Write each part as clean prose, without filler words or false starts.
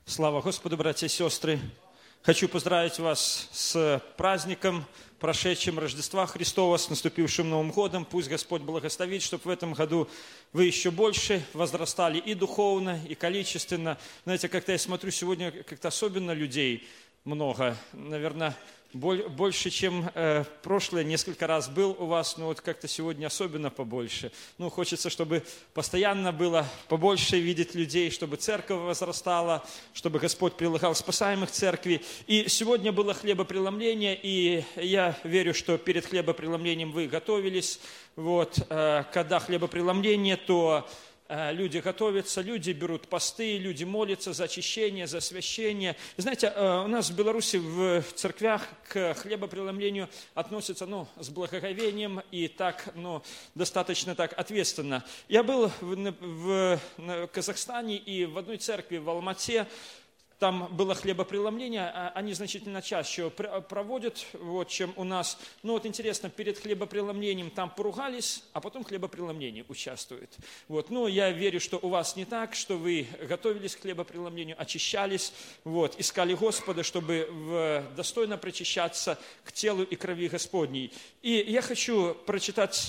Слава Господу, братья и сестры! Хочу поздравить вас с праздником, прошедшим Рождества Христова, с наступившим Новым годом. Пусть Господь благословит, чтобы в этом году вы еще больше возрастали и духовно, и количественно. Знаете, как-то я смотрю, сегодня как-то особенно людей много. Наверное, больше, чем прошлое, несколько раз был у вас, но вот как-то сегодня особенно побольше. Хочется, чтобы постоянно было побольше видеть людей, чтобы церковь возрастала, чтобы Господь прилагал спасаемых церкви. И сегодня было хлебопреломление, и я верю, что перед хлебопреломлением вы готовились. Когда хлебопреломление, то люди готовятся, люди берут посты, люди молятся за очищение, за освящение. И знаете, у нас в Беларуси в церквях к хлебопреломлению относятся с благоговением и так, достаточно так ответственно. Я был в Казахстане и в одной церкви в Алмате. Там было хлебопреломление, они значительно чаще проводят, чем у нас. Интересно, перед хлебопреломлением там поругались, а потом в хлебопреломлении участвуют. Я верю, что у вас не так, что вы готовились к хлебопреломлению, очищались, искали Господа, чтобы достойно причащаться к телу и крови Господней. И я хочу прочитать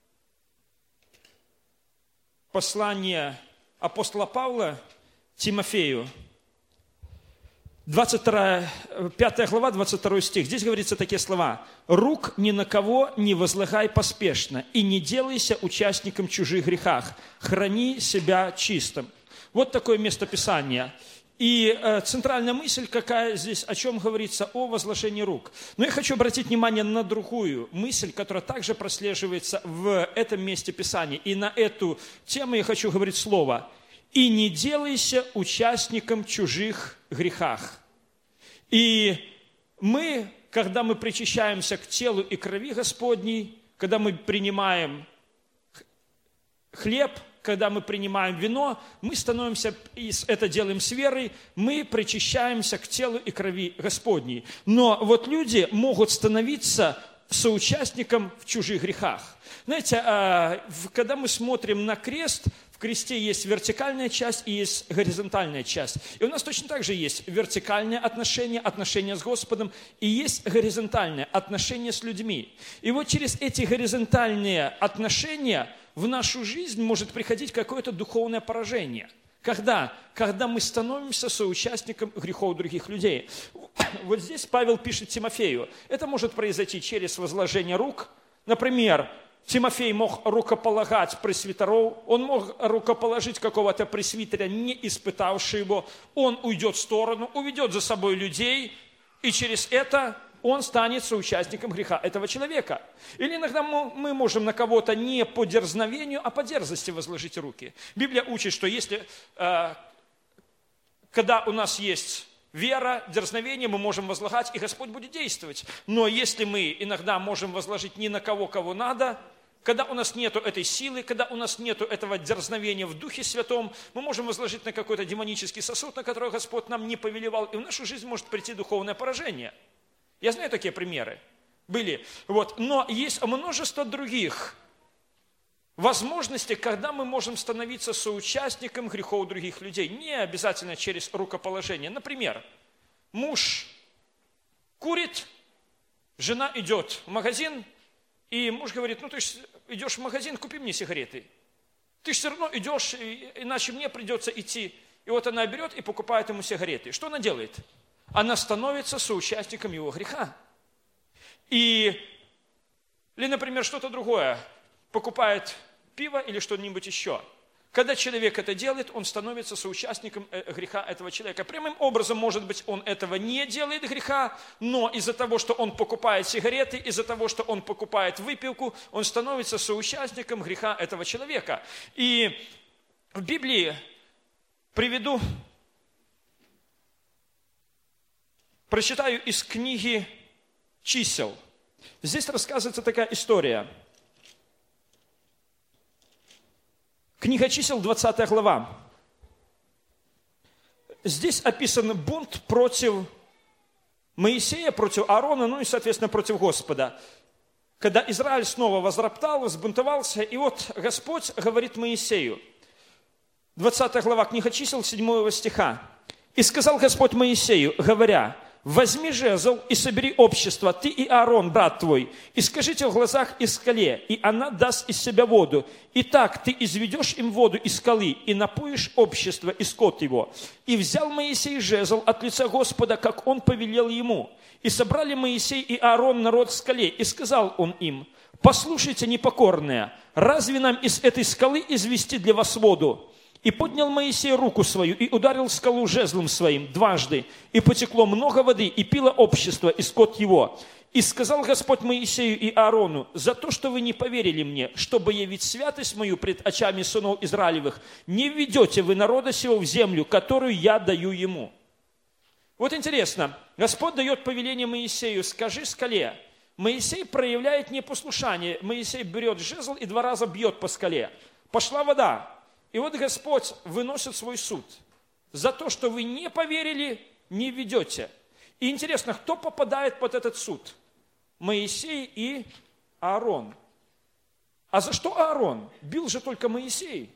послание апостола Павла Тимофею, 5 глава, 22 стих. Здесь говорится такие слова. «Рук ни на кого не возлагай поспешно, и не делайся участником чужих грехах. Храни себя чистым». Вот такое местописание. И центральная мысль какая здесь, о чем говорится? О возложении рук. Но я хочу обратить внимание на другую мысль, которая также прослеживается в этом месте Писания. И на эту тему я хочу говорить слово «И не делайся участником чужих грехах». И мы, когда мы причащаемся к телу и крови Господней, когда мы принимаем хлеб, когда мы принимаем вино, мы становимся, и это делаем с верой, мы причащаемся к телу и крови Господней. Но люди могут становиться соучастником в чужих грехах. Знаете, когда мы смотрим на крест, в кресте есть вертикальная часть и есть горизонтальная часть. И у нас точно так же есть вертикальное отношение с Господом, и есть горизонтальное отношение с людьми. И через эти горизонтальные отношения в нашу жизнь может приходить какое-то духовное поражение. Когда мы становимся соучастником грехов других людей. Здесь Павел пишет Тимофею. Это может произойти через возложение рук. Например, Тимофей мог рукополагать пресвитеров, он мог рукоположить какого-то пресвитера, не испытавшего его. Он уйдет в сторону, уведет за собой людей, и через это он станет соучастником греха этого человека. Или иногда мы можем на кого-то не по дерзновению, а по дерзости возложить руки. Библия учит, что когда у нас есть вера, дерзновение, мы можем возлагать, и Господь будет действовать. Но если мы иногда можем возложить не на кого надо, когда у нас нету этой силы, когда у нас нету этого дерзновения в Духе Святом, мы можем возложить на какой-то демонический сосуд, на который Господь нам не повелевал, и в нашу жизнь может прийти духовное поражение. Я знаю такие примеры. Были. Но есть множество других возможностей, когда мы можем становиться соучастником грехов других людей. Не обязательно через рукоположение. Например, муж курит, жена идет в магазин, и муж говорит, ты же идешь в магазин, купи мне сигареты. Ты же все равно идешь, иначе мне придется идти. И она берет и покупает ему сигареты. Что она делает? Она становится соучастником его греха. Или, например, что-то другое. Покупает пиво или что-нибудь еще. Когда человек это делает, он становится соучастником греха этого человека. Прямым образом, может быть, он этого не делает греха, но из-за того, что он покупает сигареты, из-за того, что он покупает выпивку, он становится соучастником греха этого человека. И в Библии прочитаю из книги «Чисел». Здесь рассказывается такая история. Книга Чисел, 20 глава. Здесь описан бунт против Моисея, против Аарона, и, соответственно, против Господа. Когда Израиль снова возроптал, взбунтовался, и Господь говорит Моисею, 20 глава, книга Чисел, 7 стиха. И сказал Господь Моисею, говоря, возьми жезл и собери общество, ты и Аарон, брат твой, и скажите в глазах и скале, и она даст из себя воду. И так ты изведешь им воду из скалы, и напоишь общество и скот его. И взял Моисей жезл от лица Господа, как он повелел ему. И собрали Моисей и Аарон народ в скале, и сказал он им, послушайте, непокорные, разве нам из этой скалы извести для вас воду? И поднял Моисей руку свою, и ударил скалу жезлом своим дважды, и потекло много воды, и пило общество, и скот его. И сказал Господь Моисею и Аарону, за то, что вы не поверили мне, чтобы явить святость мою пред очами сынов Израилевых, не введете вы народа сего в землю, которую я даю ему. Вот интересно, Господь дает повеление Моисею, скажи скале. Моисей проявляет непослушание. Моисей берет жезл и 2 раза бьет по скале. Пошла вода. И вот Господь выносит свой суд. За то, что вы не поверили, не ведете. И интересно, кто попадает под этот суд? Моисей и Аарон. А за что Аарон? Бил же только Моисей.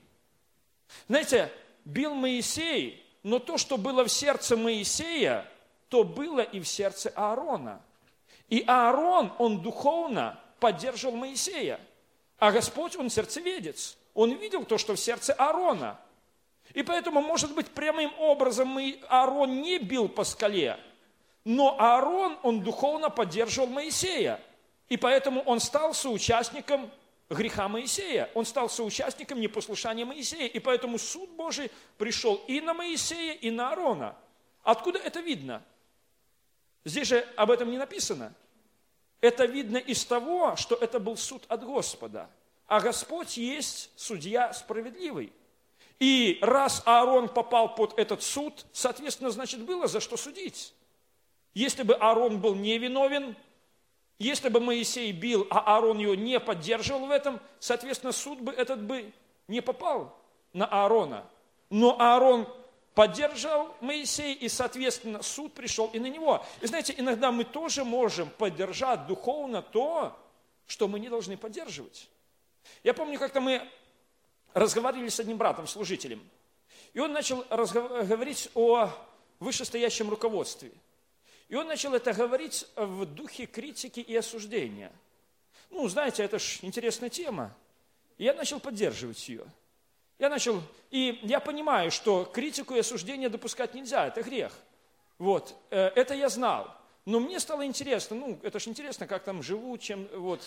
Знаете, бил Моисей, но то, что было в сердце Моисея, то было и в сердце Аарона. И Аарон, он духовно поддерживал Моисея. А Господь, он сердцеведец. Он видел то, что в сердце Аарона. И поэтому, может быть, прямым образом Аарон не бил по скале, но Аарон, он духовно поддерживал Моисея. И поэтому он стал соучастником греха Моисея. Он стал соучастником непослушания Моисея. И поэтому суд Божий пришел и на Моисея, и на Аарона. Откуда это видно? Здесь же об этом не написано. Это видно из того, что это был суд от Господа. А Господь есть судья справедливый. И раз Аарон попал под этот суд, соответственно, значит, было за что судить. Если бы Аарон был невиновен, если бы Моисей бил, а Аарон его не поддерживал в этом, соответственно, суд бы этот бы не попал на Аарона. Но Аарон поддержал Моисея, и, соответственно, суд пришел и на него. И знаете, иногда мы тоже можем поддержать духовно то, что мы не должны поддерживать. Я помню, как-то мы разговаривали с одним братом, служителем, и он начал говорить о вышестоящем руководстве. И он начал это говорить в духе критики и осуждения. Ну, знаете, это ж интересная тема. И я начал поддерживать ее. И я понимаю, что критику и осуждение допускать нельзя, это грех. Вот, это я знал. Но мне стало интересно, это же интересно, как там живут, чем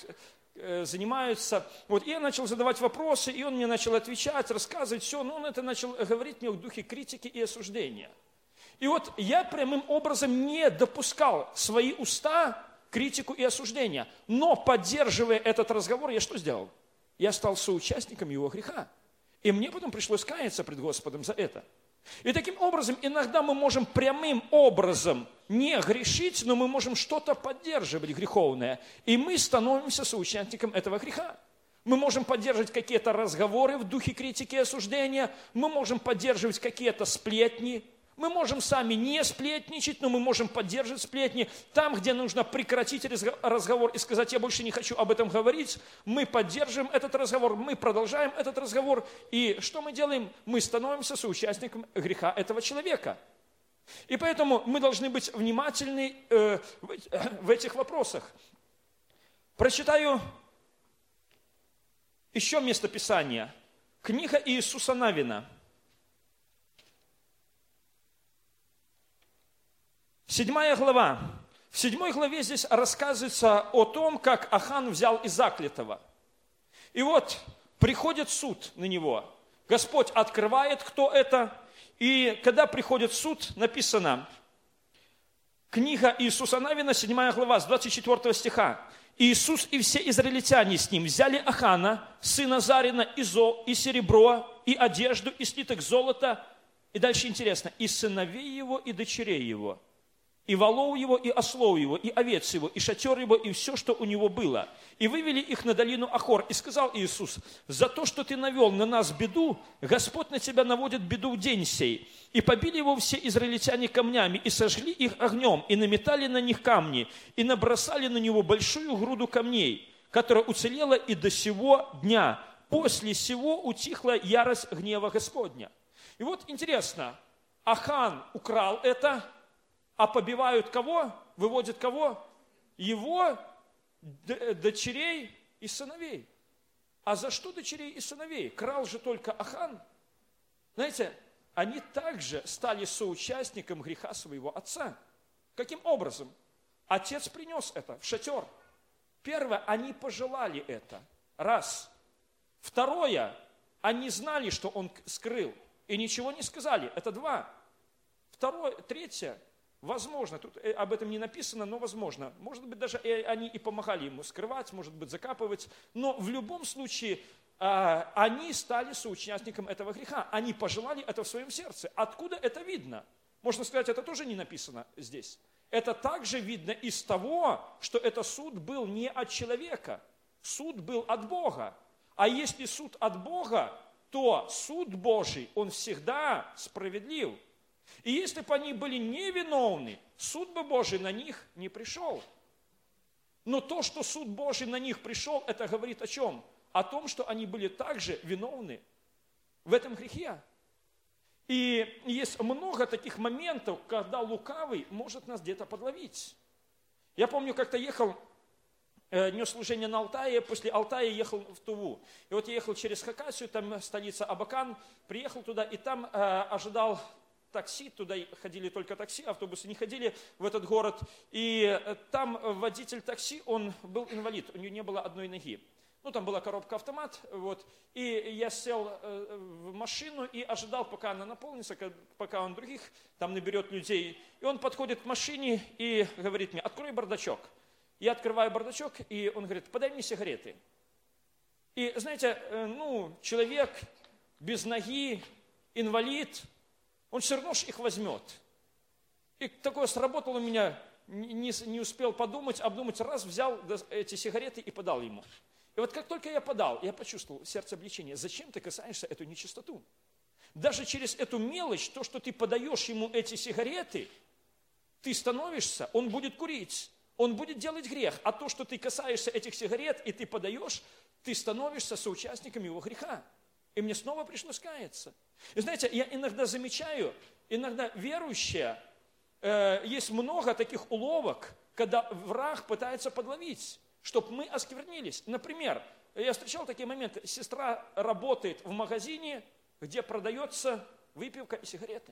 занимаются. И я начал задавать вопросы, и он мне начал отвечать, рассказывать все, но он это начал говорить мне в духе критики и осуждения. И вот я прямым образом не допускал в свои уста критику и осуждение. Но, поддерживая этот разговор, я что сделал? Я стал соучастником его греха. И мне потом пришлось каяться пред Господом за это. И таким образом, иногда мы можем прямым образом не грешить, но мы можем что-то поддерживать греховное. И мы становимся соучастником этого греха. Мы можем поддерживать какие-то разговоры в духе критики и осуждения. Мы можем поддерживать какие-то сплетни. Мы можем сами не сплетничать, но мы можем поддерживать сплетни. Там, где нужно прекратить разговор и сказать, я больше не хочу об этом говорить, мы поддерживаем этот разговор, мы продолжаем этот разговор. И что мы делаем? Мы становимся соучастником греха этого человека. И поэтому мы должны быть внимательны в этих вопросах. Прочитаю еще местописание. Книга Иисуса Навина. 7 глава. В 7 главе здесь рассказывается о том, как Ахан взял из заклятого. И вот приходит суд на него. Господь открывает, кто это. И когда приходит суд, написано, книга Иисуса Навина, 7 глава, с 24 стиха. Иисус и все израильтяне с ним взяли Ахана, сына Зарина, и серебро, и одежду, и слиток золота. И дальше интересно, и сыновей его, и дочерей его. И волов его, и ослов его, и овец его, и шатер его, и все, что у него было. И вывели их на долину Ахор. И сказал Иисус, за то, что ты навел на нас беду, Господь на тебя наводит беду в день сей. И побили его все израильтяне камнями, и сожгли их огнем, и наметали на них камни, и набросали на него большую груду камней, которая уцелела и до сего дня. После сего утихла ярость гнева Господня. И вот интересно, Ахан украл это, а побивают кого? Выводят кого? Его дочерей и сыновей. А за что дочерей и сыновей? Крал же только Ахан. Знаете, они также стали соучастником греха своего отца. Каким образом? Отец принес это в шатер. Первое, они пожелали это. Раз. Второе, они знали, что он скрыл, и ничего не сказали. Это два. Третье, возможно, тут об этом не написано, но возможно. Может быть, даже они и помогали ему скрывать, может быть, закапывать. Но в любом случае, они стали соучастником этого греха. Они пожелали это в своем сердце. Откуда это видно? Можно сказать, это тоже не написано здесь. Это также видно из того, что этот суд был не от человека. Суд был от Бога. А если суд от Бога, то суд Божий, он всегда справедлив. И если бы они были невиновны, суд бы Божий на них не пришел. Но то, что суд Божий на них пришел, это говорит о чем? О том, что они были также виновны в этом грехе. И есть много таких моментов, когда лукавый может нас где-то подловить. Я помню, как-то ехал, нес служение на Алтае, после Алтая ехал в Туву. И вот я ехал через Хакасию, там столица Абакан, приехал туда, и там ожидал такси, туда ходили только такси, автобусы не ходили в этот город. И там водитель такси, он был инвалид, у него не было одной ноги. Ну, там была коробка-автомат, вот, и я сел в машину и ожидал, пока она наполнится, пока он других там наберет людей. И он подходит к машине и говорит мне: открой бардачок. Я открываю бардачок, и он говорит: подай мне сигареты. И, знаете, человек без ноги, инвалид, он все равно их возьмет. И такое сработало у меня, не успел подумать, обдумать, раз взял эти сигареты и подал ему. И вот как только я подал, я почувствовал в сердце облегчение. Зачем ты касаешься эту нечистоту? Даже через эту мелочь, то, что ты подаешь ему эти сигареты, ты становишься, он будет курить, он будет делать грех. А то, что ты касаешься этих сигарет и ты подаешь, ты становишься соучастником его греха. И мне снова пришлось каяться. И знаете, я иногда замечаю, иногда верующие, есть много таких уловок, когда враг пытается подловить, чтобы мы осквернились. Например, я встречал такие моменты. Сестра работает в магазине, где продается выпивка и сигареты.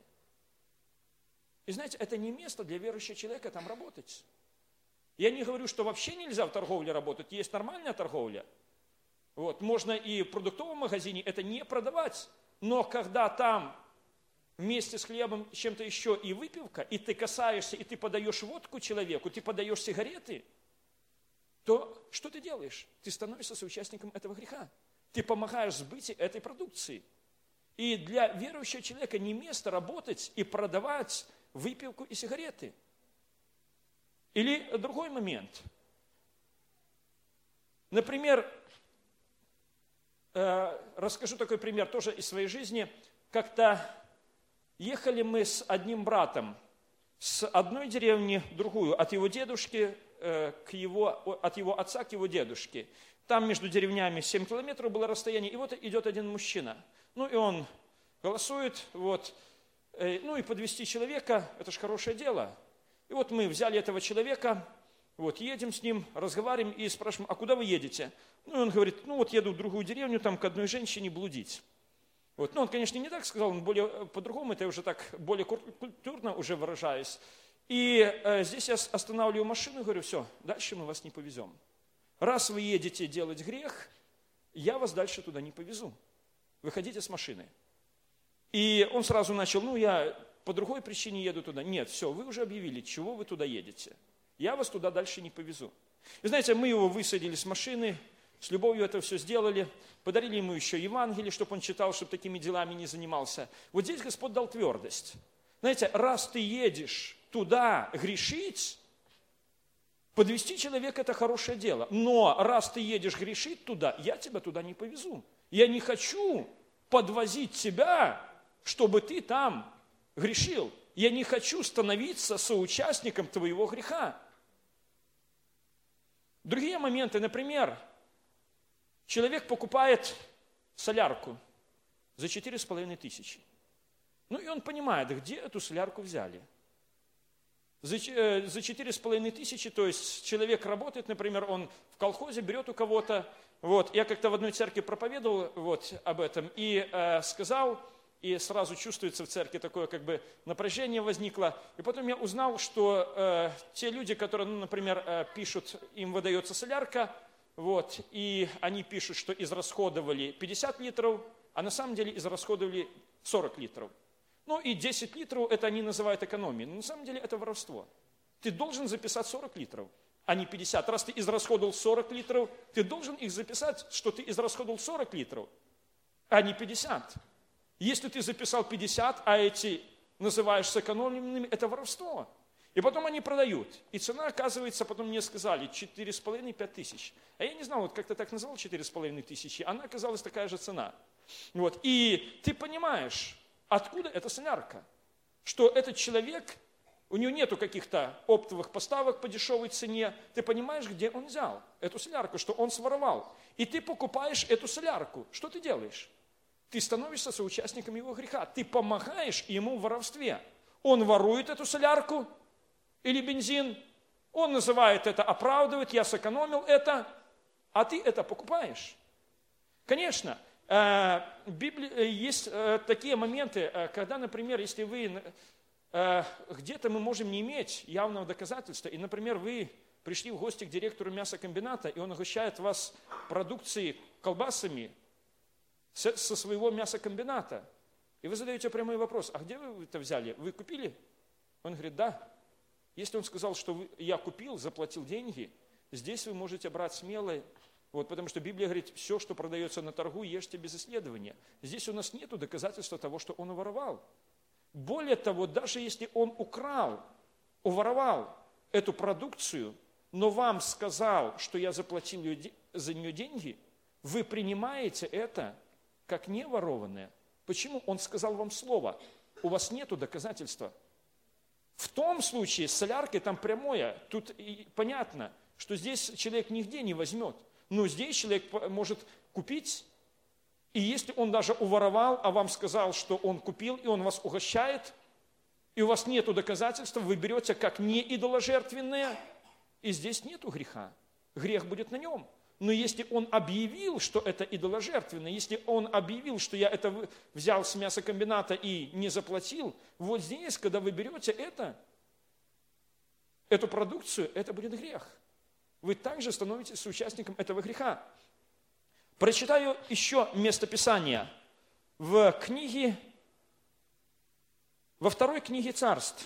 И знаете, это не место для верующего человека там работать. Я не говорю, что вообще нельзя в торговле работать. Есть нормальная торговля. Вот, можно и в продуктовом магазине это не продавать. Но когда там вместе с хлебом чем-то еще и выпивка, и ты касаешься, и ты подаешь водку человеку, ты подаешь сигареты, то что ты делаешь? Ты становишься соучастником этого греха. Ты помогаешь сбытию этой продукции. И для верующего человека не место работать и продавать выпивку и сигареты. Или другой момент. Например, расскажу такой пример тоже из своей жизни. Как-то ехали мы с одним братом с одной деревни в другую, от его дедушки от его отца к его дедушке. Там между деревнями 7 километров было расстояние, и вот идет один мужчина. Ну и он голосует, вот, ну и подвести человека, это же хорошее дело. И вот мы взяли этого человека, вот, едем с ним, разговариваем и спрашиваем: а куда вы едете? Ну и он говорит: ну вот еду в другую деревню, там к одной женщине блудить. Вот. Ну он, конечно, не так сказал, он более по-другому, это я уже так более культурно уже выражаюсь. И здесь я останавливаю машину и говорю: все, дальше мы вас не повезем. Раз вы едете делать грех, я вас дальше туда не повезу. Выходите с машины. И он сразу начал: ну я по другой причине еду туда. Нет, все, вы уже объявили, чего вы туда едете. Я вас туда дальше не повезу. И знаете, мы его высадили с машины, с любовью это все сделали, подарили ему еще Евангелие, чтобы он читал, чтобы такими делами не занимался. Вот здесь Господь дал твердость. Знаете, раз ты едешь туда грешить, подвести человека – это хорошее дело. Но раз ты едешь грешить туда, я тебя туда не повезу. Я не хочу подвозить тебя, чтобы ты там грешил. Я не хочу становиться соучастником твоего греха. Другие моменты, например, человек покупает солярку за 4500. Ну и он понимает, где эту солярку взяли. За 4500, то есть человек работает, например, он в колхозе берет у кого-то. Вот, я как-то в одной церкви проповедовал вот, об этом и сказал, и сразу чувствуется в церкви такое как бы напряжение возникло. И потом я узнал, что те люди, которые, ну, например, пишут, им выдается солярка, вот, и они пишут, что израсходовали 50 литров, а на самом деле израсходовали 40 литров. Ну и 10 литров это они называют экономией. Но на самом деле это воровство. Ты должен записать 40 литров, а не 50. Раз ты израсходовал 40 литров, ты должен их записать, что ты израсходовал 40 литров, а не 50. Если ты записал 50, а эти называешь сэкономленными, это воровство. И потом они продают. И цена, оказывается, потом мне сказали, 4,5-5 тысяч. А я не знал, вот как-то так назвал 4,5 тысячи, она оказалась такая же цена. Вот. И ты понимаешь, откуда эта солярка? Что этот человек, у него нету каких-то оптовых поставок по дешевой цене. Ты понимаешь, где он взял эту солярку, что он своровал. И ты покупаешь эту солярку. Что ты делаешь? Ты становишься соучастником его греха. Ты помогаешь ему в воровстве. Он ворует эту солярку или бензин. Он называет это, оправдывает, я сэкономил это, а ты это покупаешь. Конечно, в Библии есть такие моменты, когда, например, если вы где-то мы можем не иметь явного доказательства, и, например, вы пришли в гости к директору мясокомбината, и он угощает вас продукцией, колбасами со своего мясокомбината. И вы задаете прямой вопрос, а где вы это взяли? Вы купили? Он говорит, да. Если он сказал, что я купил, заплатил деньги, здесь вы можете брать смело. Вот, потому что Библия говорит, все, что продается на торгу, ешьте без исследования. Здесь у нас нет доказательства того, что он уворовал. Более того, даже если он украл, уворовал эту продукцию, но вам сказал, что я заплатил за нее деньги, вы принимаете это как не ворованное. Почему? Он сказал вам слово. У вас нет доказательства. В том случае с соляркой там прямое. Тут понятно, что здесь человек нигде не возьмет. Но здесь человек может купить, и если он даже уворовал, а вам сказал, что он купил, и он вас угощает, и у вас нет доказательства, вы берете как не идоложертвенное, и здесь нету греха. Грех будет на нем. Но если он объявил, что это идоложертвенное, если он объявил, что я это взял с мясокомбината и не заплатил, вот здесь, когда вы берете эту продукцию, это будет грех. Вы также становитесь соучастником этого греха. Прочитаю еще местописание во второй книге Царств.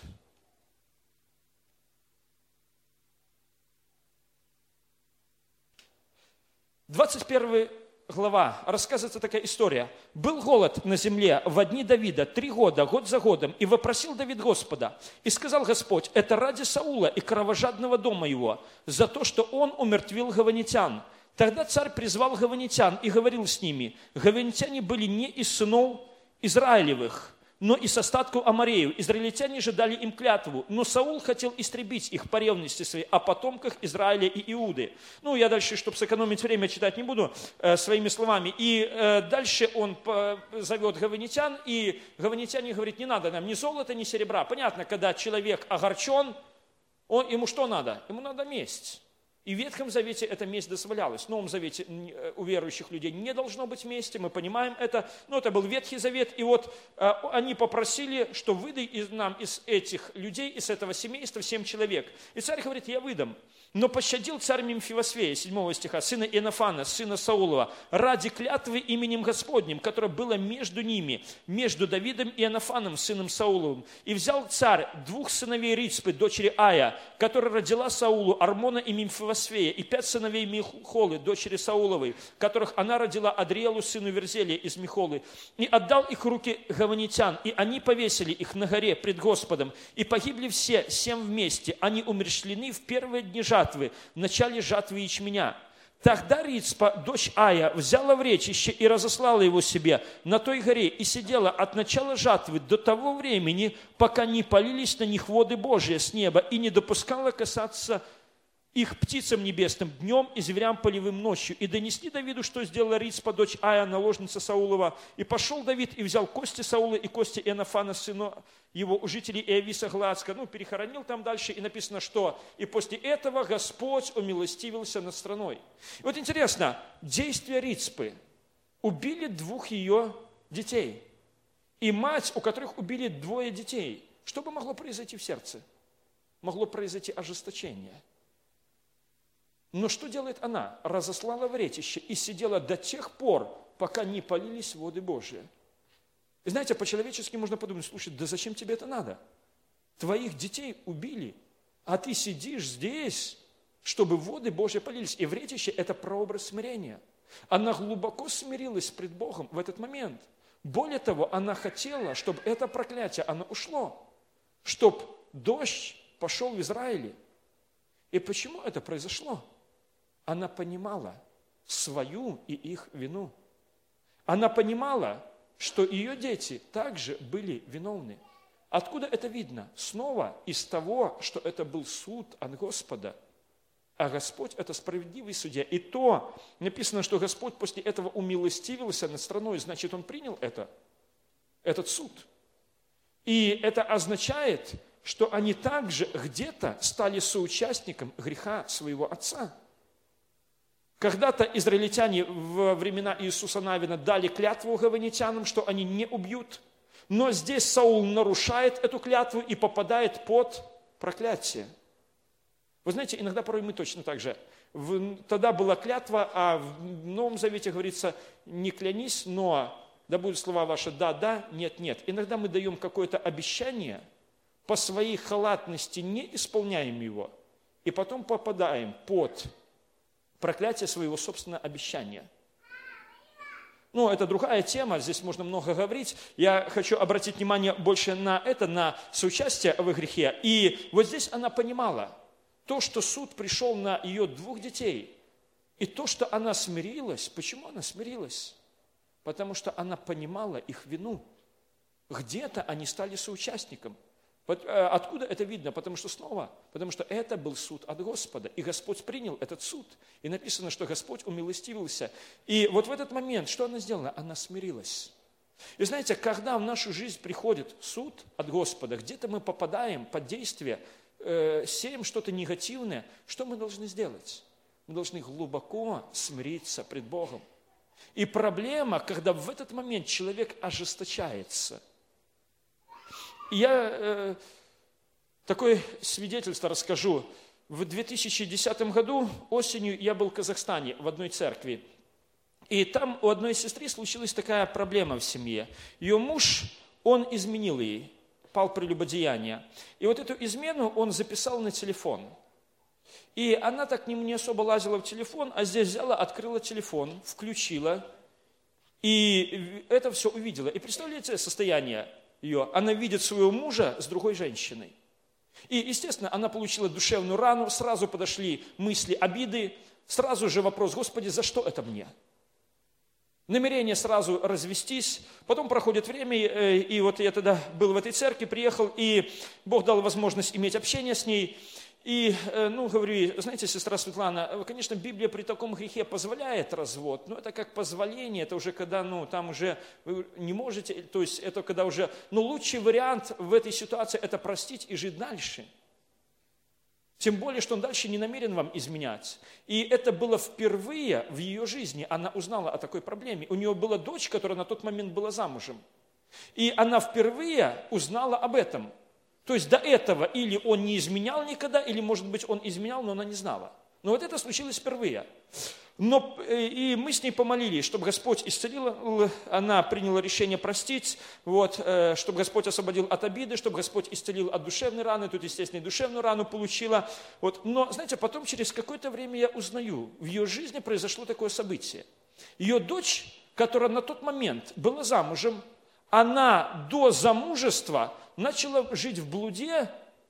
21 глава, рассказывается такая история. «Был голод на земле во дни Давида 3 года, год за годом, и вопросил Давид Господа. И сказал Господь, это ради Саула и кровожадного дома его, за то, что он умертвил гаванитян. Тогда царь призвал гаванитян и говорил с ними. Гаванитяне были не из сынов Израилевых, но и с остатков Амореев. Израильтяне же дали им клятву, но Саул хотел истребить их по ревности своей о потомках Израиля и Иуды». Ну, я дальше, чтобы сэкономить время, читать не буду своими словами. И дальше он зовет гаванитян, и гаванитяне говорят, не надо нам ни золота, ни серебра. Понятно, когда человек огорчен, ему что надо? Ему надо месть. И в Ветхом Завете эта месть дозволялась. В Новом Завете у верующих людей не должно быть мести, мы понимаем это. Но это был Ветхий Завет. И вот они попросили, что выдай нам из этих людей, из этого семейства 7 человек. И царь говорит, я выдам. Но пощадил царь Мемфивосфея, 7 стиха, сына Иоаннафана, сына Саулова, ради клятвы именем Господним, которое было между ними, между Давидом и Иоаннафаном, сыном Сауловым. И взял царь 2 сыновей Рицпы, дочери Ая, которая родила Саулу, Армона и Мемфивосфея, и 5 сыновей Михолы, дочери Сауловой, которых она родила Адриелу, сыну Верзелия из Михолы, и отдал их в руки гаванитян, и они повесили их на горе пред Господом, и погибли все 7 вместе, они умерщвлены в первые дни жатвы, в начале жатвы ячменя. Тогда Рицпа, дочь Ая, взяла в речище и разослала его себе на той горе и сидела от начала жатвы до того времени, пока не полились на них воды Божьи с неба, и не допускала касаться их птицам небесным днем и зверям полевым ночью. И донесли Давиду, что сделала Рицпа, дочь Ая, наложница Саулова. И пошел Давид и взял кости Саула и кости Иоаннафана, сына его, у жителей Иовиса Галаадска. Перехоронил там дальше, и написано, что и после этого Господь умилостивился над страной. И вот интересно, действия Рицпы убили 2 ее детей. И мать, у которых убили 2 детей. Что бы могло произойти в сердце? Могло произойти ожесточение. Но что делает она? Разослала вретище и сидела до тех пор, пока не полились воды Божии. И знаете, по-человечески можно подумать, слушай, да зачем тебе это надо? Твоих детей убили, а ты сидишь здесь, чтобы воды Божьи полились. И вретище – это прообраз смирения. Она глубоко смирилась пред Богом в этот момент. Более того, она хотела, чтобы это проклятие, оно ушло, чтобы дождь пошел в Израиле. И почему это произошло? Она понимала свою и их вину. Она понимала, что ее дети также были виновны. Откуда это видно? Снова из того, что это был суд от Господа. А Господь – это справедливый судья. И то написано, что Господь после этого умилостивился над страной, значит, Он принял этот суд. И это означает, что они также где-то стали соучастником греха своего отца. Когда-то израильтяне во времена Иисуса Навина дали клятву гаванитянам, что они не убьют, но здесь Саул нарушает эту клятву и попадает под проклятие. Вы знаете, иногда порой мы точно так же. Тогда была клятва, а в Новом Завете говорится, не клянись, но да будут слова ваши да, да, нет, нет. Иногда мы даем какое-то обещание, по своей халатности не исполняем его, и потом попадаем под проклятие своего собственного обещания. Это другая тема, здесь можно много говорить. Я хочу обратить внимание больше на это, на соучастие в грехе. И вот здесь она понимала то, что суд пришел на ее 2 детей, и то, что она смирилась. Почему она смирилась? Потому что она понимала их вину. Где-то они стали соучастником. Откуда это видно? Потому что это был суд от Господа, и Господь принял этот суд. И написано, что Господь умилостивился. И вот в этот момент, что она сделала? Она смирилась. И знаете, когда в нашу жизнь приходит суд от Господа, где-то мы попадаем под действие, сеем что-то негативное, что мы должны сделать? Мы должны глубоко смириться пред Богом. И проблема, когда в этот момент человек ожесточается. И я такое свидетельство расскажу. В 2010 году осенью я был в Казахстане в одной церкви. И там у одной сестры случилась такая проблема в семье. Ее муж, он изменил ей, пал прелюбодеяние. И вот эту измену он записал на телефон. И она так к нему не особо лазила в телефон, а здесь взяла, открыла телефон, включила, и это все увидела. И представляете состояние ее? Она видит своего мужа с другой женщиной. И, естественно, она получила душевную рану, сразу подошли мысли, обиды, сразу же вопрос: Господи, за что это мне? Намерение сразу развестись. Потом проходит время, и вот я тогда был в этой церкви, приехал, и Бог дал возможность иметь общение с ней. И, говорю, знаете, сестра Светлана, конечно, Библия при таком грехе позволяет развод, но это как позволение, это уже когда, там уже вы не можете, то есть это когда уже, лучший вариант в этой ситуации – это простить и жить дальше. Тем более, что он дальше не намерен вам изменять. И это было впервые в ее жизни, она узнала о такой проблеме. У нее была дочь, которая на тот момент была замужем. И она впервые узнала об этом. То есть до этого или он не изменял никогда, или, может быть, он изменял, но она не знала. Но вот это случилось впервые. И мы с ней помолились, чтобы Господь исцелил, она приняла решение простить, чтобы Господь освободил от обиды, чтобы Господь исцелил от душевной раны, тут, естественно, и душевную рану получила. Но, знаете, потом через какое-то время я узнаю, в ее жизни произошло такое событие. Ее дочь, которая на тот момент была замужем, она до замужества начала жить в блуде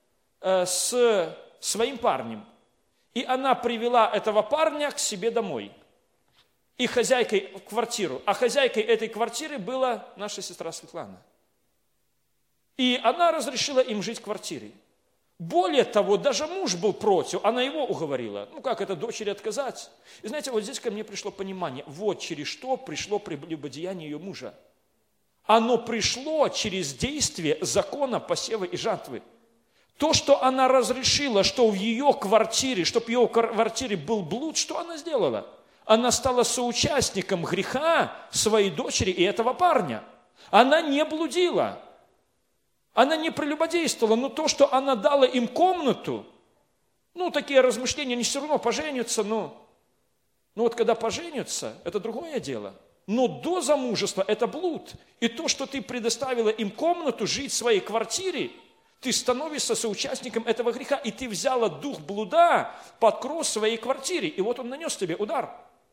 с своим парнем. И она привела этого парня к себе домой. И хозяйкой в квартиру. А хозяйкой этой квартиры была наша сестра Светлана. И она разрешила им жить в квартире. Более того, даже муж был против, она его уговорила. Ну как это, дочери отказать? И знаете, вот здесь ко мне пришло понимание, вот через что пришло прелюбодеяние ее мужа. Оно пришло через действие закона посева и жатвы. То, что она разрешила, что в ее квартире, чтобы в ее квартире был блуд, что она сделала? Она стала соучастником греха своей дочери и этого парня. Она не блудила. Она не прелюбодействовала, но то, что она дала им комнату, ну, такие размышления, они все равно поженятся, но вот когда поженятся, это другое дело. Но до замужества это блуд. И то, что ты предоставила им комнату, жить в своей квартире, ты становишься соучастником этого греха, и ты взяла дух блуда под кров в своей квартире, и вот он нанес тебе удар.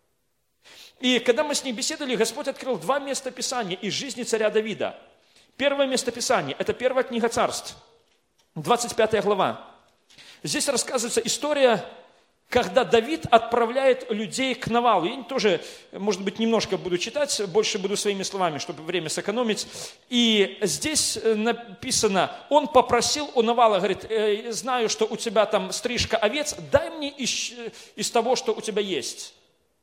И когда мы с ней беседовали, Господь открыл 2 места Писания из жизни царя Давида. Первое местописание – это первая книга Царств, 25 глава. Здесь рассказывается история, когда Давид отправляет людей к Навалу. Я тоже, может быть, немножко буду читать, больше буду своими словами, чтобы время сэкономить. И здесь написано, он попросил у Навала, говорит, знаю, что у тебя там стрижка овец, дай мне из того, что у тебя есть.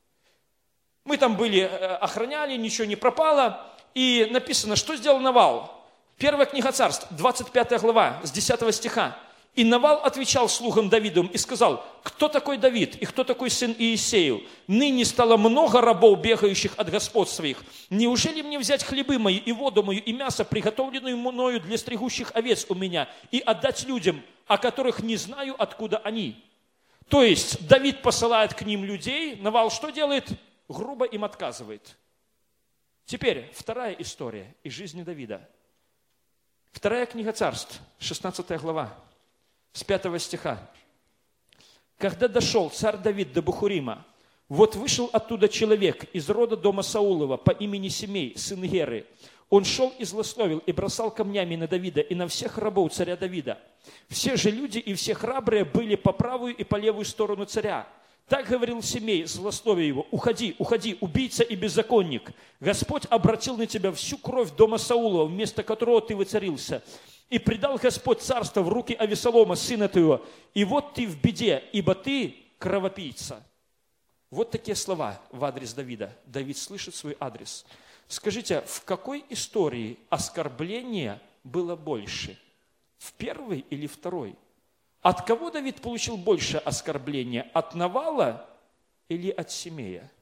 Мы там были, охраняли, ничего не пропало. И написано, что сделал Навал? Первая книга Царств, 25 глава, с 10 стиха. «И Навал отвечал слугам Давидовым и сказал, кто такой Давид и кто такой сын Иисеев? Ныне стало много рабов, бегающих от господ своих. Неужели мне взять хлебы мои и воду мою и мясо, приготовленную мною для стригущих овец у меня, и отдать людям, о которых не знаю, откуда они?» То есть Давид посылает к ним людей, Навал что делает? Грубо им отказывает. Теперь вторая история из жизни Давида. Вторая книга Царств, 16 глава, с 5 стиха. «Когда дошел царь Давид до Бахурима, вот вышел оттуда человек из рода дома Саулова по имени Семей, сын Геры. Он шел и злословил, и бросал камнями на Давида и на всех рабов царя Давида. Все же люди и все храбрые были по правую и по левую сторону царя. Так говорил Семей, злословя его: уходи, уходи, убийца и беззаконник. Господь обратил на тебя всю кровь дома Саулова, вместо которого ты воцарился. И предал Господь царство в руки Авесолома, сына твоего. И вот ты в беде, ибо ты кровопийца». Вот такие слова в адрес Давида. Давид слышит свой адрес. Скажите, в какой истории оскорбления было больше? В первой или второй? От кого Давид получил больше оскорбления? От Навала или от Семея?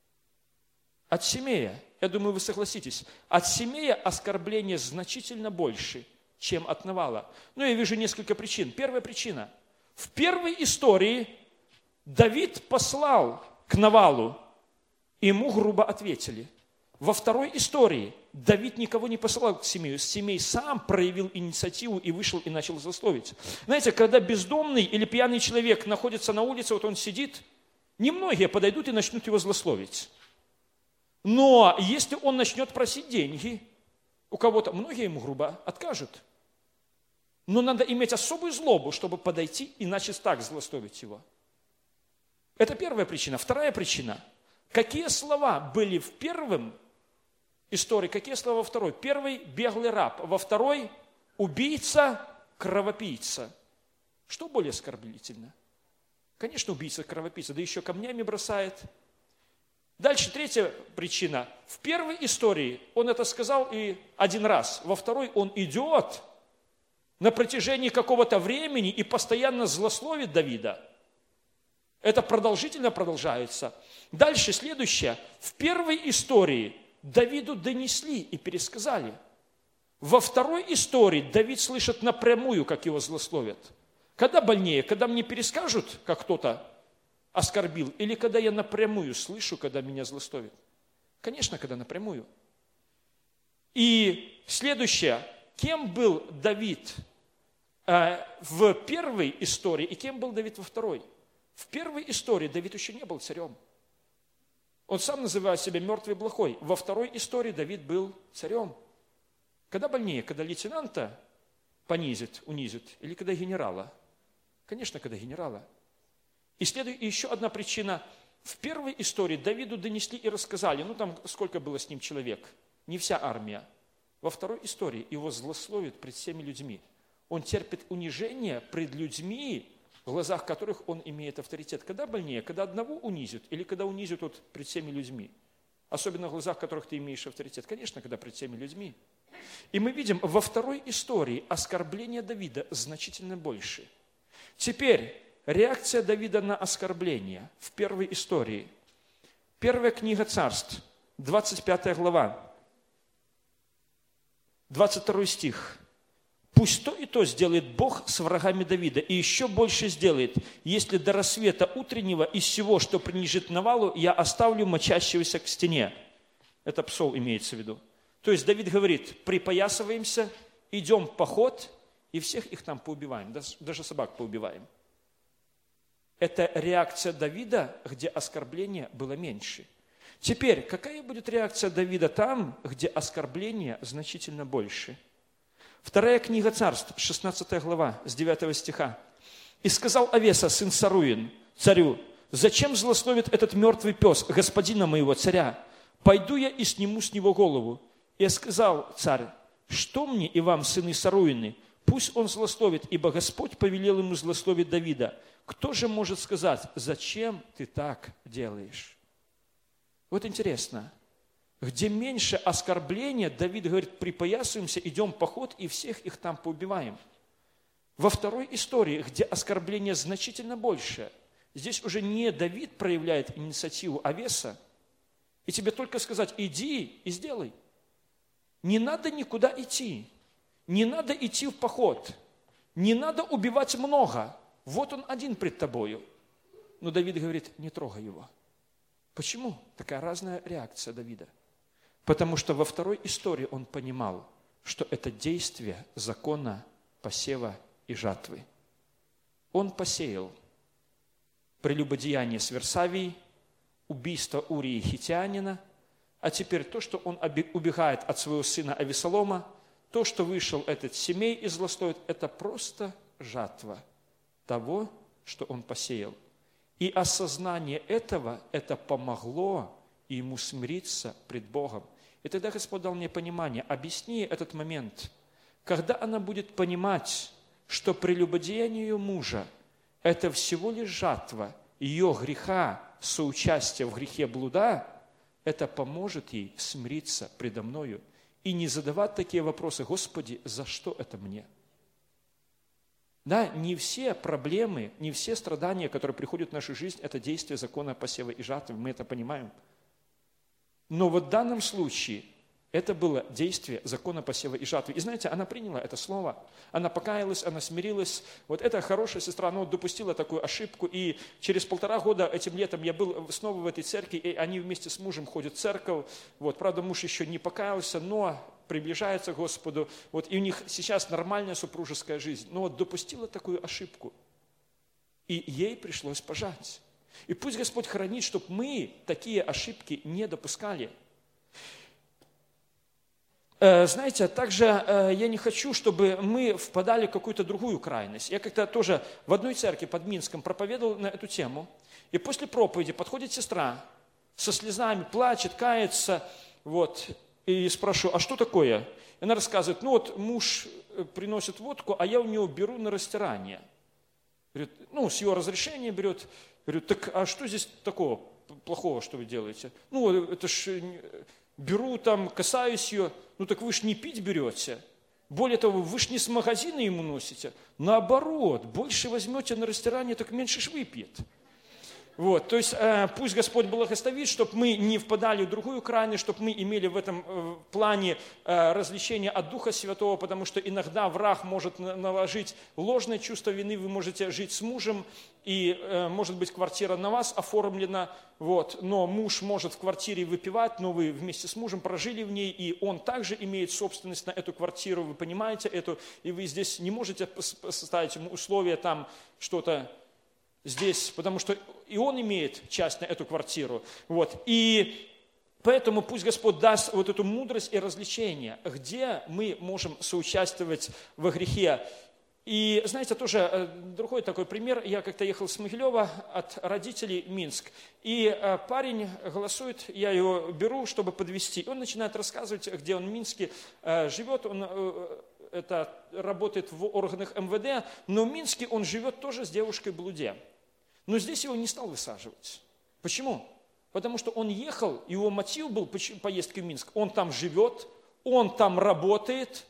От Семея. Я думаю, вы согласитесь. От Семея оскорбления значительно больше, чем от Навала. Но я вижу несколько причин. Первая причина. В первой истории Давид послал к Навалу, ему грубо ответили. Во второй истории Давид никого не посылал к Семею. Семей сам проявил инициативу и вышел и начал злословить. Знаете, когда бездомный или пьяный человек находится на улице, вот он сидит, немногие подойдут и начнут его злословить. Но если он начнет просить деньги у кого-то, многие ему грубо откажут. Но надо иметь особую злобу, чтобы подойти и начать так злословить его. Это первая причина. Вторая причина. Какие слова были в первом истории, какие слова во второй? Первый – беглый раб, во второй – убийца, кровопийца. Что более оскорбительно? Конечно, убийца, кровопийца, да еще камнями бросает. Дальше третья причина. В первой истории он это сказал и один раз, во второй он идет на протяжении какого-то времени и постоянно злословит Давида. Это продолжительно продолжается. Дальше следующее. В первой истории Давиду донесли и пересказали. Во второй истории Давид слышит напрямую, как его злословят. Когда больнее? Когда мне перескажут, как кто-то оскорбил, или когда я напрямую слышу, когда меня злословят? Конечно, когда напрямую. И следующее. Кем был Давид в первой истории и кем был Давид во второй? В первой истории Давид еще не был царем. Он сам называет себя мертвый блохой. Во второй истории Давид был царем. Когда больнее? Когда лейтенанта понизит, унизит, или когда генерала? Конечно, когда генерала. И еще одна причина. В первой истории Давиду донесли и рассказали, там сколько было с ним человек, не вся армия. Во второй истории его злословят пред всеми людьми. Он терпит унижение пред людьми, в глазах которых он имеет авторитет. Когда больнее? Когда одного унизят или когда унизят вот пред всеми людьми? Особенно в глазах которых ты имеешь авторитет. Конечно, когда пред всеми людьми. И мы видим во второй истории оскорбление Давида значительно больше. Теперь реакция Давида на оскорбление в первой истории. Первая книга Царств, 25 глава, 22 стих. «Пусть то и то сделает Бог с врагами Давида, и еще больше сделает, если до рассвета утреннего из всего, что принадлежит навалу, я оставлю мочащегося к стене». Это Псалом имеется в виду. То есть Давид говорит, припоясываемся, идем в поход, и всех их там поубиваем, даже собак поубиваем. Это реакция Давида, где оскорбление было меньше. Теперь, какая будет реакция Давида там, где оскорбление значительно больше? Вторая книга Царств, 16 глава, с 9 стиха. «И сказал Авеса, сын Саруин, царю, зачем злословит этот мертвый пес господина моего царя? Пойду я и сниму с него голову». И сказал царь, что мне и вам, сыны Саруины? Пусть он злословит, ибо Господь повелел ему злословить Давида. Кто же может сказать, зачем ты так делаешь? Вот интересно. Где меньше оскорбления, Давид говорит, припоясываемся, идем в поход, и всех их там поубиваем. Во второй истории, где оскорбление значительно больше, здесь уже не Давид проявляет инициативу Авеса, и тебе только сказать, иди и сделай. Не надо никуда идти, не надо идти в поход, не надо убивать много, вот он один пред тобою. Но Давид говорит, не трогай его. Почему такая разная реакция Давида? Потому что во второй истории он понимал, что это действие закона посева и жатвы. Он посеял прелюбодеяние с Версавией, убийство Урии Хитянина, а теперь то, что он убегает от своего сына Авесолома, то, что вышел этот семей и злословит, это просто жатва того, что он посеял. И осознание этого, это помогло ему смириться пред Богом. И тогда Господь дал мне понимание, объясни этот момент, когда она будет понимать, что прелюбодеяние ее мужа – это всего лишь жатва ее греха, соучастия в грехе блуда, это поможет ей смириться предо мною и не задавать такие вопросы, Господи, за что это мне? Да, не все проблемы, не все страдания, которые приходят в нашу жизнь, это действие закона посева и жатвы, мы это понимаем. Но вот в данном случае это было действие закона посева и жатвы. И знаете, она приняла это слово, она покаялась, она смирилась. Вот эта хорошая сестра, она вот допустила такую ошибку, и через 1,5 года этим летом я был снова в этой церкви, и они вместе с мужем ходят в церковь. Вот, правда, муж еще не покаялся, но приближается к Господу. Вот, и у них сейчас нормальная супружеская жизнь. Но вот допустила такую ошибку, и ей пришлось пожать. И пусть Господь хранит, чтобы мы такие ошибки не допускали. Знаете, также я не хочу, чтобы мы впадали в какую-то другую крайность. Я как-то тоже в одной церкви под Минском проповедовал на эту тему. И после проповеди подходит сестра со слезами, плачет, кается. Вот, и спрашиваю, а что такое? И она рассказывает, ну вот муж приносит водку, а я у него беру на растирание. Говорит, ну, с его разрешения берет. Говорю, так а что здесь такого плохого, что вы делаете? Ну, это ж беру там, касаюсь ее, ну так вы ж не пить берете. Более того, вы ж не с магазина ему носите. Наоборот, больше возьмете на растирание, так меньше ж выпьет. Вот, то есть пусть Господь благословит, чтобы мы не впадали в другую крайность, чтобы мы имели в этом плане развлечения от Духа Святого, потому что иногда враг может наложить ложное чувство вины, вы можете жить с мужем, и может быть квартира на вас оформлена, вот, но муж может в квартире выпивать, но вы вместе с мужем прожили в ней, и он также имеет собственность на эту квартиру, вы понимаете это, и вы здесь не можете ставить ему условия там что-то здесь, потому что и он имеет часть на эту квартиру. Вот. И поэтому пусть Господь даст вот эту мудрость и развлечение, где мы можем соучаствовать во грехе. И знаете, тоже другой такой пример. Я как-то ехал с Могилева от родителей в Минск. И парень голосует, я его беру, чтобы подвезти. Он начинает рассказывать, где он в Минске живет. Он это работает в органах МВД, но в Минске он живет тоже с девушкой-блуде. Но здесь его не стал высаживать. Почему? Потому что он ехал, его мотив был поездки в Минск. Он там живет, он там работает,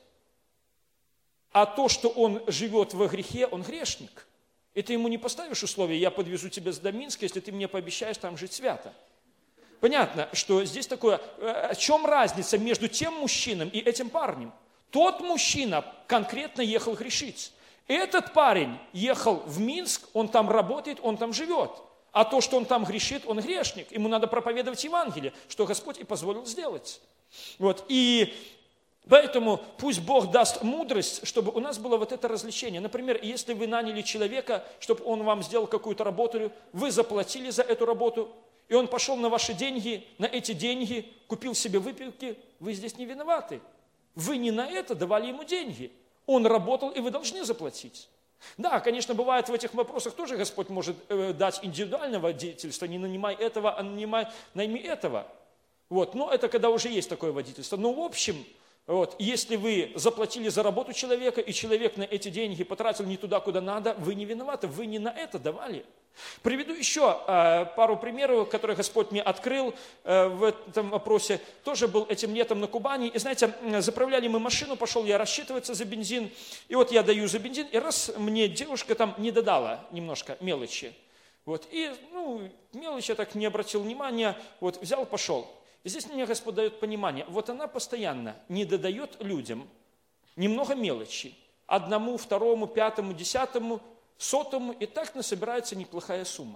а то, что он живет во грехе, он грешник. И ты ему не поставишь условия: я подвезу тебя до Минска, если ты мне пообещаешь там жить свято. Понятно, что здесь такое, в чем разница между тем мужчиной и этим парнем? Тот мужчина конкретно ехал грешить. Этот парень ехал в Минск, он там работает, он там живет. А то, что он там грешит, он грешник. Ему надо проповедовать Евангелие, что Господь и позволил сделать. Вот. И поэтому пусть Бог даст мудрость, чтобы у нас было вот это развлечение. Например, если вы наняли человека, чтобы он вам сделал какую-то работу, вы заплатили за эту работу, и он пошел на ваши деньги, на эти деньги, купил себе выпивки, вы здесь не виноваты. Вы не на это давали ему деньги. Он работал, и вы должны заплатить. Да, конечно, бывает в этих вопросах тоже Господь может дать индивидуальное водительство, не нанимай этого, а найми этого. Вот. Но это когда уже есть такое водительство. Но в общем, вот, если вы заплатили за работу человека, и человек на эти деньги потратил не туда, куда надо, вы не виноваты, вы не на это давали. Приведу еще пару примеров, которые Господь мне открыл в этом вопросе. Тоже был этим летом на Кубани. И знаете, заправляли мы машину, пошел я рассчитываться за бензин. И вот я даю за бензин, и раз мне девушка там не додала немножко мелочи. Вот, и мелочи я так не обратил внимания, вот взял, пошел. И здесь мне Господь дает понимание. Вот она постоянно не додает людям немного мелочи. 1, 2, 5, 10, 100, и так насобирается неплохая сумма.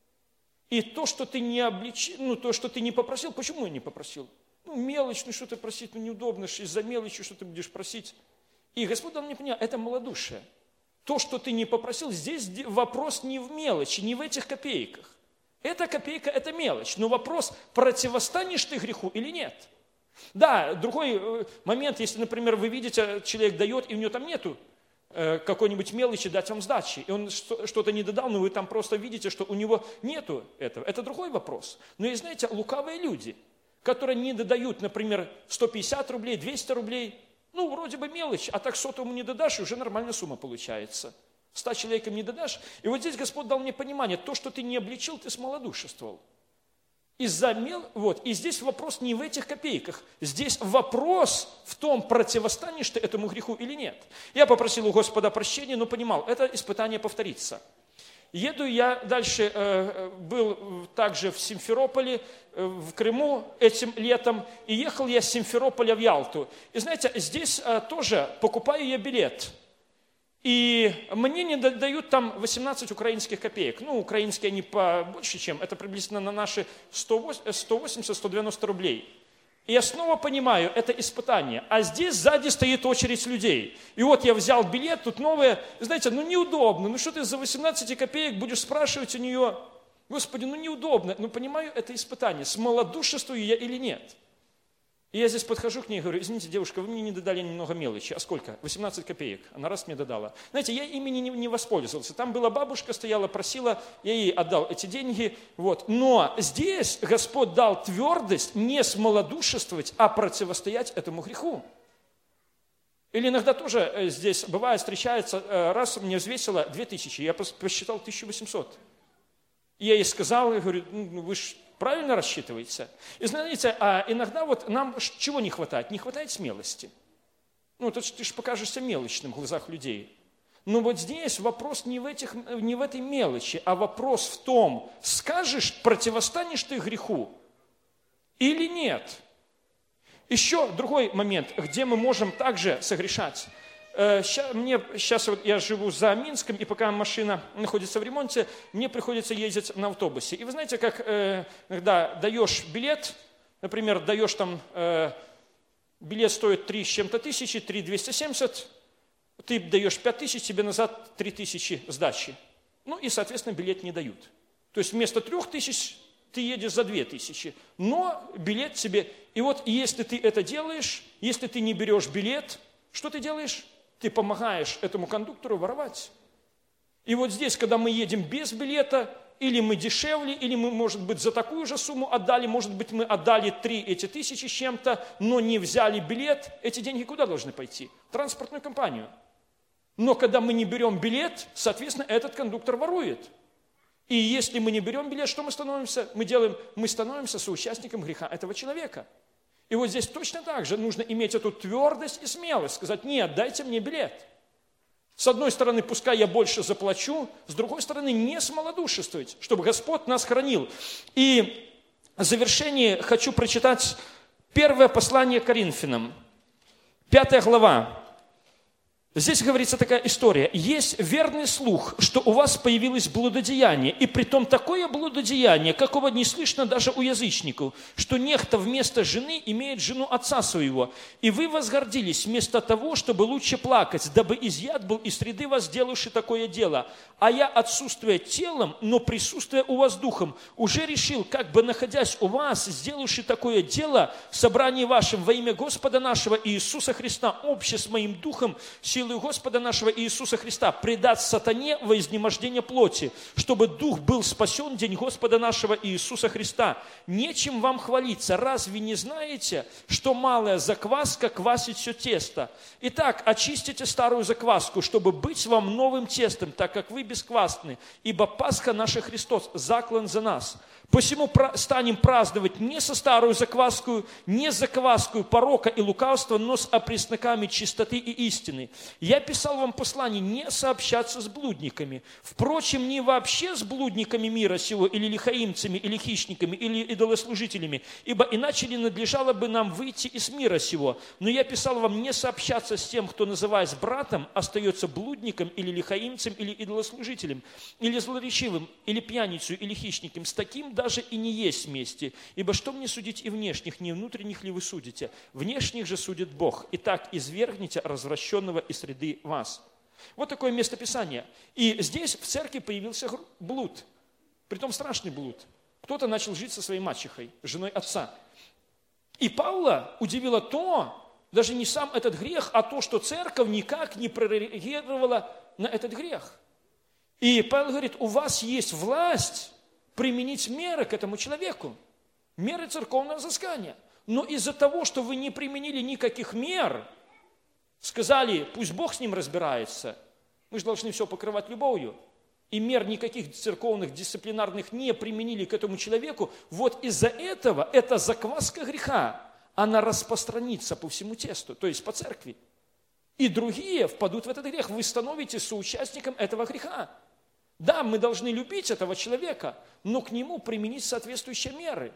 И то, что ты не то, что ты не попросил, почему я не попросил? Мелочь, что-то просить, неудобно, из-за мелочи что ты будешь просить. И Господь дал мне понимание, это малодушие. То, что ты не попросил, здесь вопрос не в мелочи, не в этих копейках. Эта копейка – это мелочь, но вопрос, противостанешь ты греху или нет. Да, другой момент, если, например, вы видите, человек дает, и у него там нету какой-нибудь мелочи дать вам сдачи, и он что-то не додал, но вы там просто видите, что у него нету этого. Это другой вопрос. Но есть, знаете, лукавые люди, которые не додают, например, 150 рублей, 200 рублей, вроде бы мелочь, а так 100 ему не додашь, и уже нормальная сумма получается. 100 человекам не додашь. И вот здесь Господь дал мне понимание, то, что ты не обличил, ты смолодушествовал. И здесь вопрос не в этих копейках. Здесь вопрос в том, противостанешь ты этому греху или нет. Я попросил у Господа прощения, но понимал, это испытание повторится. Еду я дальше, был также в Симферополе, в Крыму этим летом, и ехал я с Симферополя в Ялту. И знаете, здесь тоже покупаю я билет. И мне не дают там 18 украинских копеек. Украинские они побольше, чем, это приблизительно на наши 180-190 рублей. И я снова понимаю, это испытание. А здесь сзади стоит очередь людей. И вот я взял билет, тут новое. Знаете, неудобно. Что ты за 18 копеек будешь спрашивать у нее? Господи, неудобно. Понимаю, это испытание. Смолодушествую я или нет? И я здесь подхожу к ней и говорю: извините, девушка, вы мне не додали немного мелочи. А сколько? 18 копеек. Она раз мне додала. Знаете, я ими не воспользовался. Там была бабушка, стояла, просила, я ей отдал эти деньги. Вот. Но здесь Господь дал твердость не смолодушествовать, а противостоять этому греху. Или иногда тоже здесь бывает, встречается, раз мне взвесило 2000, я посчитал 1800. И я ей сказал, я говорю: вы же правильно рассчитываете? И знаете, иногда нам чего не хватает? Не хватает смелости. Ты же покажешься мелочным в глазах людей. Но вот здесь вопрос не в этой мелочи, а вопрос в том, скажешь, противостанешь ты греху или нет. Еще другой момент, где мы можем также согрешать. Сейчас я живу за Минском, и пока машина находится в ремонте, мне приходится ездить на автобусе. И вы знаете, как иногда даешь билет, например, даешь там, билет стоит 3 с чем-то тысячи, 3,270, ты даешь 5000, тебе назад 3000 сдачи. И, соответственно, билет не дают. То есть вместо 3000 ты едешь за 2000, но билет тебе... И вот если ты это делаешь, если ты не берешь билет, что ты делаешь? Ты помогаешь этому кондуктору воровать. И вот здесь, когда мы едем без билета, или мы дешевле, или мы, может быть, за такую же сумму отдали, может быть, мы отдали 3 эти тысячи с чем-то, но не взяли билет. Эти деньги куда должны пойти? В транспортную компанию. Но когда мы не берем билет, соответственно, этот кондуктор ворует. И если мы не берем билет, что мы становимся? Мы становимся соучастником греха этого человека. И вот здесь точно так же нужно иметь эту твердость и смелость, сказать: нет, дайте мне билет. С одной стороны, пускай я больше заплачу, с другой стороны, не смолодушествовать, чтобы Господь нас хранил. И в завершение хочу прочитать первое послание Коринфянам, 5 глава. Здесь говорится такая история. Есть верный слух, что у вас появилось блудодеяние, и притом такое блудодеяние, какого не слышно даже у язычников, что некто вместо жены имеет жену отца своего, и вы возгордились вместо того, чтобы лучше плакать, дабы изъят был из среды вас, делавший такое дело. А я, отсутствуя телом, но присутствуя у вас духом, уже решил, как бы находясь у вас, сделавший такое дело в собрании вашем во имя Господа нашего Иисуса Христа, обще с моим духом, силою Господа нашего Иисуса Христа, предать сатане во изнемождение плоти, чтобы дух был спасен день Господа нашего Иисуса Христа. Нечем вам хвалиться, разве не знаете, что малая закваска квасит все тесто? Итак, очистите старую закваску, чтобы быть вам новым тестом, так как вы бесквасны, ибо Пасха наша Христос заклан за нас. Посему станем праздновать не со старую закваскую, не с закваскую порока и лукавства, но с опресноками чистоты и истины. Я писал вам послание не сообщаться с блудниками. Впрочем, не вообще с блудниками мира сего, или лихаимцами, или хищниками, или идолослужителями, ибо иначе не надлежало бы нам выйти из мира сего. Но я писал вам не сообщаться с тем, кто, называясь братом, остается блудником, или лихаимцем, или идолослужителем, или злоречивым, или пьяницей, или хищником. С таким даже и не есть вместе. Ибо что мне судить и внешних, не внутренних ли вы судите? Внешних же судит Бог. Итак, извергните развращенного из среды вас. Вот такое местописание. И здесь в церкви появился блуд. Притом страшный блуд. Кто-то начал жить со своей мачехой, женой отца. И Павла удивило то, даже не сам этот грех, а то, что церковь никак не прореагировала на этот грех. И Павел говорит: у вас есть власть применить меры к этому человеку, меры церковного взыскания. Но из-за того, что вы не применили никаких мер, сказали: пусть Бог с ним разбирается, мы же должны все покрывать любовью, и мер никаких церковных, дисциплинарных не применили к этому человеку, вот из-за этого эта закваска греха, она распространится по всему тесту, то есть по церкви. И другие впадут в этот грех. Вы становитесь соучастником этого греха. Да, мы должны любить этого человека, но к нему применить соответствующие меры.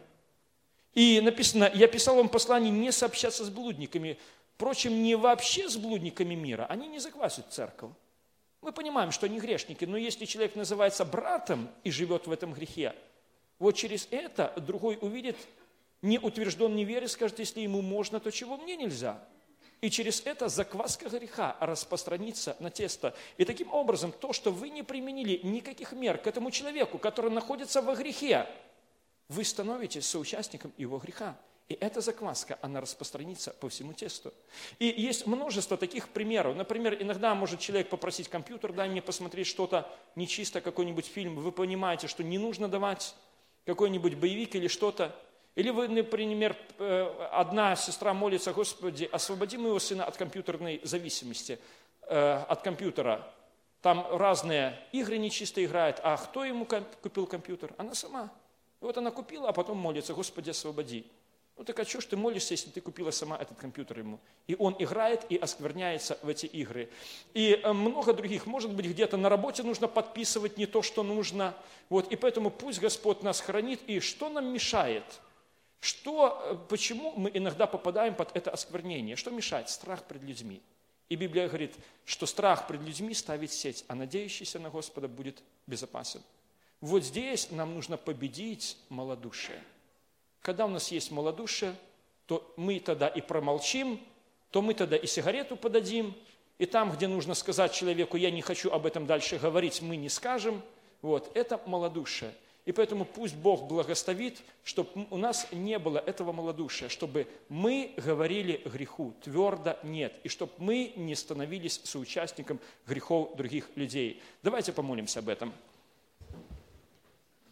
И написано: я писал вам послание не сообщаться с блудниками. Впрочем, не вообще с блудниками мира, они не заквасят церковь. Мы понимаем, что они грешники, но если человек называется братом и живет в этом грехе, вот через это другой увидит неутвержденный вере, скажет: если ему можно, то чего мне нельзя? И через это закваска греха распространится на тесто. И таким образом, то, что вы не применили никаких мер к этому человеку, который находится во грехе, вы становитесь соучастником его греха. И эта закваска, она распространится по всему тесту. И есть множество таких примеров. Например, иногда может человек попросить компьютер: дай мне посмотреть что-то нечисто, какой-нибудь фильм. Вы понимаете, что не нужно давать какой-нибудь боевик или что-то. Или вы, например, одна сестра молится: Господи, освободи моего сына от компьютерной зависимости, от компьютера. Там разные игры нечисто играют. А кто ему купил компьютер? Она сама. И вот она купила, а потом молится: Господи, освободи. Ну так а что ж ты молишься, если ты купила сама этот компьютер ему? И он играет и оскверняется в эти игры. И много других. Может быть, где-то на работе нужно подписывать не то, что нужно. Вот. И поэтому пусть Господь нас хранит. И что нам мешает? Почему мы иногда попадаем под это осквернение? Что мешает? Страх пред людьми. И Библия говорит, что страх пред людьми ставит сеть, а надеющийся на Господа будет безопасен. Вот здесь нам нужно победить малодушие. Когда у нас есть малодушие, то мы тогда и промолчим, то мы тогда и сигарету подадим, и там, где нужно сказать человеку: я не хочу об этом дальше говорить, мы не скажем. Вот, это малодушие. И поэтому пусть Бог благословит, чтобы у нас не было этого малодушия, чтобы мы говорили греху твердо нет, и чтобы мы не становились соучастником грехов других людей. Давайте помолимся об этом.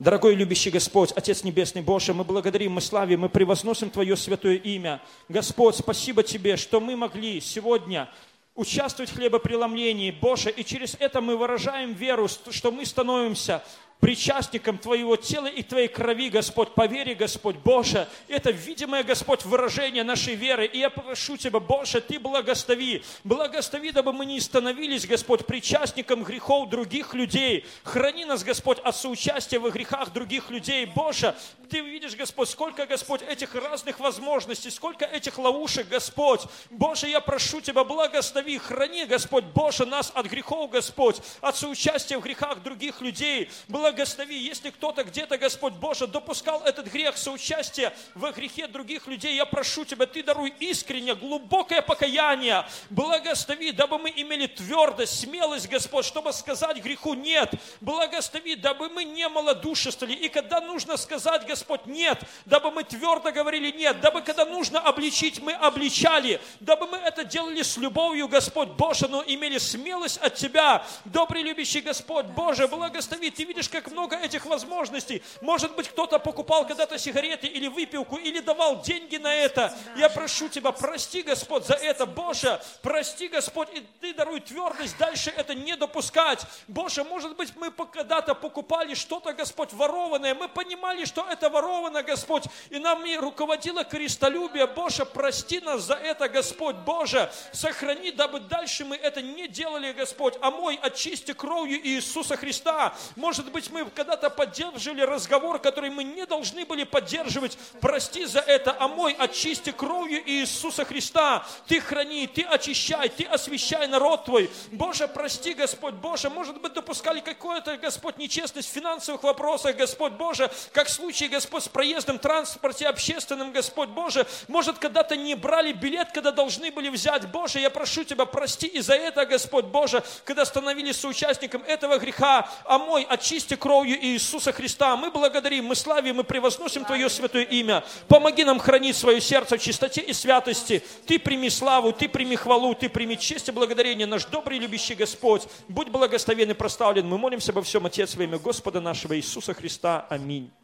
Дорогой любящий Господь, Отец Небесный, Боже, мы благодарим, мы славим, мы превозносим Твое святое имя. Господь, спасибо Тебе, что мы могли сегодня участвовать в хлебопреломлении, Боже, и через это мы выражаем веру, что мы становимся причастником Твоего тела и Твоей крови, Господь, по вере, Господь, Боже, это видимое, Господь, выражение нашей веры. И я прошу Тебя, Боже, Ты благослови, дабы мы не становились, Господь, причастником грехов других людей. Храни нас, Господь, от соучастия во грехах других людей. Боже, Ты видишь, Господь, сколько, Господь, этих разных возможностей, сколько этих ловушек, Господь. Боже, я прошу Тебя, благослови, храни, Господь, Боже, нас от грехов, Господь, от соучастия в грехах других людей. Благослови, если кто-то где-то, Господь Боже, допускал этот грех, соучастия во грехе других людей, я прошу Тебя, Ты даруй искренне, глубокое покаяние. Благослови, дабы мы имели твердость, смелость, Господь, чтобы сказать греху «нет». Благослови, дабы мы не малодушествовали. И когда нужно сказать, Господь, «нет», дабы мы твердо говорили «нет», дабы когда нужно обличить, мы обличали, дабы мы это делали с любовью, Господь Боже, но имели смелость от Тебя. Добрый, любящий Господь Боже, благослови, Ты видишь, как много этих возможностей. Может быть, кто-то покупал когда-то сигареты или выпивку, или давал деньги на это. Я прошу Тебя, прости, Господь, за это. Боже, прости, Господь, и Ты даруй твердость дальше это не допускать. Боже, может быть, мы когда-то покупали что-то, Господь, ворованное. Мы понимали, что это воровано, Господь, и нам и руководило крестолюбие. Боже, прости нас за это, Господь. Боже, сохрани, дабы дальше мы это не делали, Господь. Омой, очисти кровью Иисуса Христа. Может быть, мы когда-то поддерживали разговор, который мы не должны были поддерживать. Прости за это. Омой, очисти кровью Иисуса Христа. Ты храни, Ты очищай, Ты освящай народ Твой. Боже, прости, Господь Боже. Может быть, допускали какую-то, Господь, нечестность в финансовых вопросах, Господь Боже, как в случае, Господь, с проездом в транспорте общественным, Господь Боже. Может, когда-то не брали билет, когда должны были взять. Боже, я прошу Тебя, прости и за это, Господь Боже, когда становились соучастником этого греха. Омой, очисти кровью Иисуса Христа. Мы благодарим, мы славим, мы превозносим Твое святое имя. Помоги нам хранить свое сердце в чистоте и святости. Ты прими славу, Ты прими хвалу, Ты прими честь и благодарение, наш добрый любящий Господь. Будь благословен и прославлен. Мы молимся обо всем, Отец, во имя Господа нашего Иисуса Христа. Аминь.